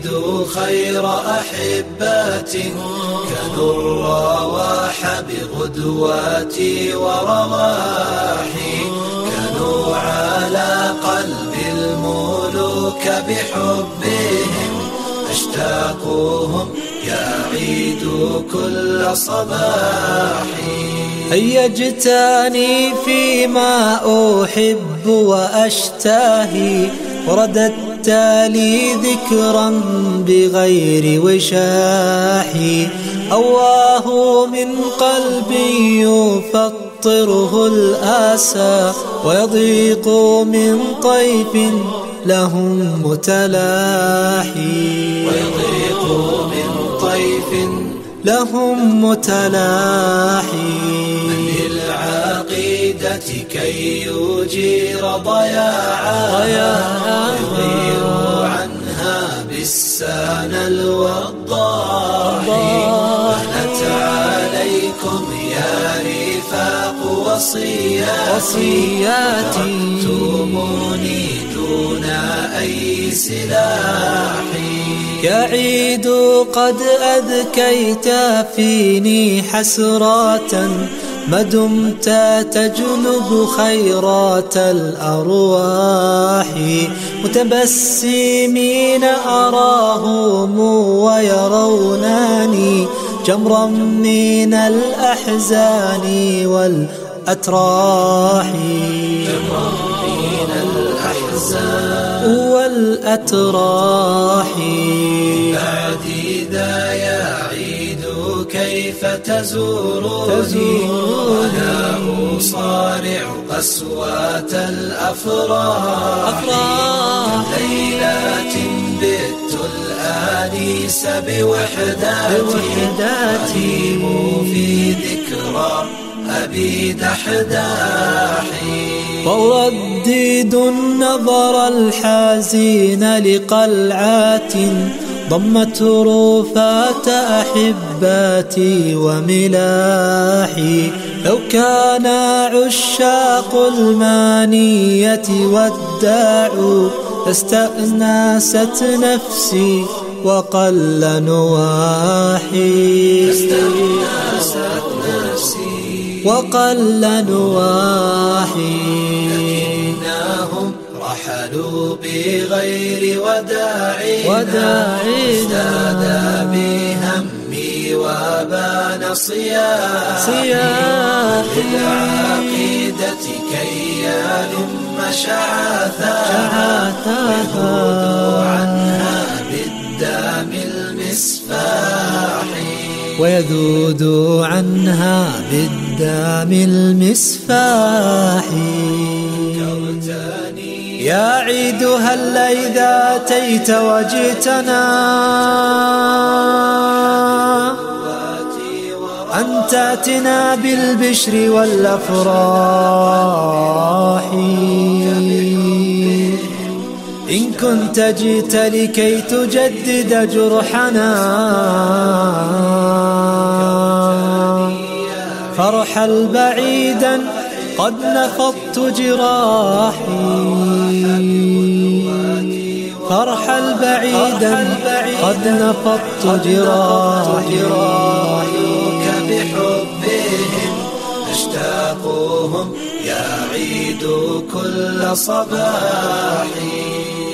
عيد خير أحبات كانوا الرواح بغدواتي ورواحي كانوا على قلب الملوك بحبهم أشتاقهم يا عيد كل صباحي هيجتني فيما أحب وأشتهي ورددت لي ذكرا بغير وشاحي أواه من قلبي يفطره الآسى ويضيق من طيف لهم متلاحي ويضيق من طيف لهم متلاحي من للعقيدة كي يجير ضياعها يغير عنها بالسان الوضاحي بنت عليكم يا رفاق وصياتي أخذتموني دون أي سلاحي يا عيد قد أذكيت فيني حسرات ما دمت تجلب خيرات الأرواح متبسمين أراهم ويرونني جمرا من الأحزان والأتراح والأتراح بعدي ذا يا عيد كيف تزورني وأنا أصارع قسوة الأفراح ليلات بت الآنيس بوحداتي في ذكرى أبي دحداحي وأردد النظر الحزين لقلعات ضمت رفات أحباتي وملاحي لو كان عشاق المانية وداعوا لاستأنست نفسي وقل نواحي وقل نواحي لكنهم رحلوا بغير وداع ازداد بهمي وبان صياحي للعقيدة كي يلم شعاثاها ويذود عنها بالدم المسفاحي يا عيد هل إذا أتيت وجئتنا أن تأتنا بالبشر والأفراح إن كنت جئت لكي تجدد جرحنا فارحل بعيدا قد نفضت جراحي فارحل بعيدا قد نفضت جراحي بحبهم أشتاقهم يا عيد كل صباحي